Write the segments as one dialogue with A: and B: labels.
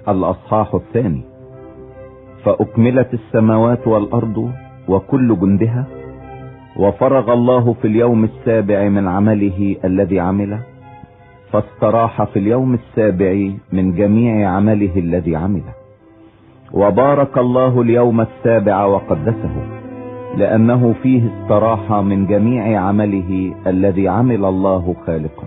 A: الأصحاح 2. فأكملت السماوات والأرض وكل جندها، وفرغ الله في اليوم السابع من عمله الذي عمله، فاستراح في اليوم السابع من جميع عمله الذي عمله. وبارك الله اليوم السابع وقدسه، لأنه فيه استراح من جميع عمله الذي عمل الله خالقا.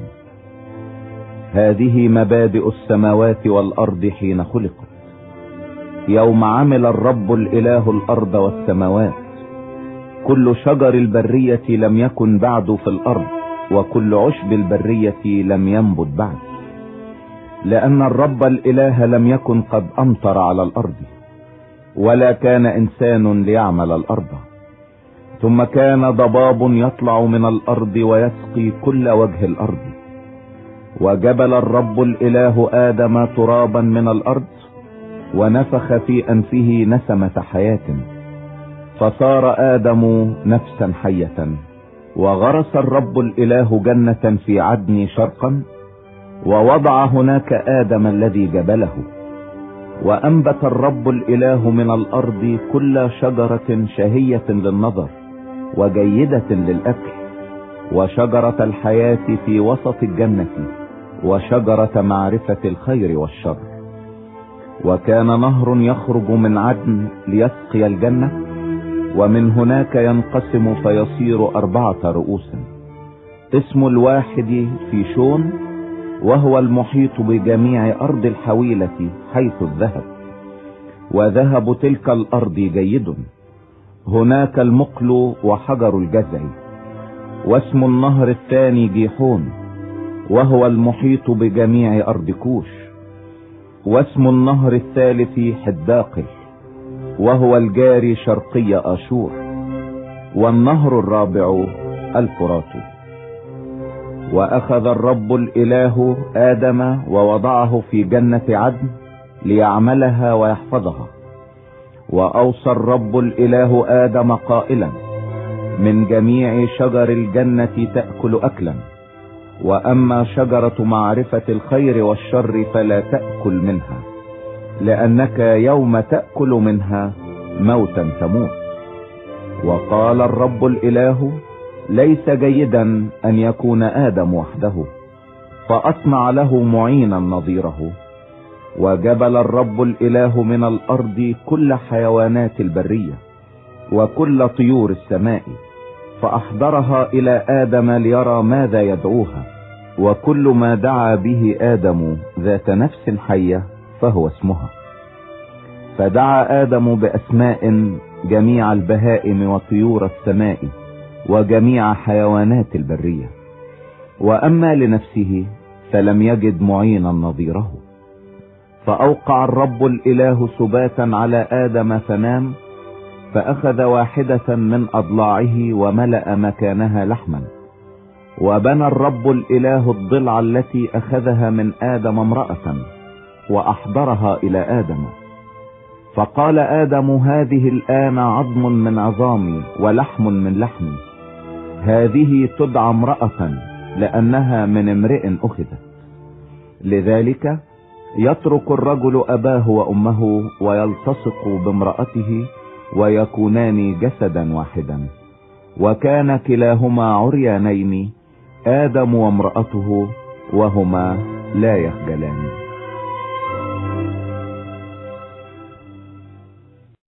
A: هذه مبادئ السماوات والأرض حين خلقت، يوم عمل الرب الإله الأرض والسماوات. كل شجر البرية لم يكن بعد في الأرض، وكل عشب البرية لم ينبت بعد، لأن الرب الإله لم يكن قد أمطر على الأرض، ولا كان إنسان ليعمل الأرض. ثم كان ضباب يطلع من الأرض ويسقي كل وجه الأرض. وجبل الرب الإله آدم ترابا من الأرض، ونفخ في أنفه نسمة حياة، فصار آدم نفسا حية. وغرس الرب الإله جنة في عدن شرقا، ووضع هناك آدم الذي جبله. وأنبت الرب الإله من الأرض كل شجرة شهية للنظر وجيدة للأكل، وشجرة الحياة في وسط الجنة، وشجرة معرفة الخير والشر. وكان نهر يخرج من عدن ليسقي الجنة، ومن هناك ينقسم فيصير 4 رؤوسا. اسم الواحد فيشون، وهو المحيط بجميع أرض الحويلة حيث الذهب، وذهب تلك الأرض جيد. هناك المقل وحجر الجزع. واسم النهر الثاني جيحون، وهو المحيط بجميع أرض كوش. واسم النهر الثالث حداقل، وهو الجاري شرقي آشور. والنهر الرابع الفرات. وأخذ الرب الإله آدم ووضعه في جنة عدن ليعملها ويحفظها. وأوصى الرب الإله آدم قائلا: من جميع شجر الجنة تأكل أكلا، وأما شجرة معرفة الخير والشر فلا تأكل منها، لأنك يوم تأكل منها موتا تموت. وقال الرب الإله: ليس جيدا أن يكون آدم وحده، فأصنع له معينا نظيره. وجبل الرب الإله من الأرض كل حيوانات البرية وكل طيور السماء، فأحضرها إلى آدم ليرى ماذا يدعوها. وكل ما دعا به آدم ذات نفس حية فهو اسمها. فدعا آدم بأسماء جميع البهائم وطيور السماء وجميع حيوانات البرية. وأما لنفسه فلم يجد معينا نظيره. فأوقع الرب الإله سباتا على آدم فنام، فأخذ واحدة من أضلاعه وملأ مكانها لحما. وبنى الرب الإله الضلع التي أخذها من آدم امرأة، وأحضرها إلى آدم. فقال آدم: هذه الآن عظم من عظامي ولحم من لحمي، هذه تدعى امرأة لأنها من امرئ أخذت. لذلك يترك الرجل أباه وأمه ويلتصق بامرأته، ويكونان جسدا واحدا. وكان كلاهما عريانين، آدم وامرأته، وهما لا يخجلان.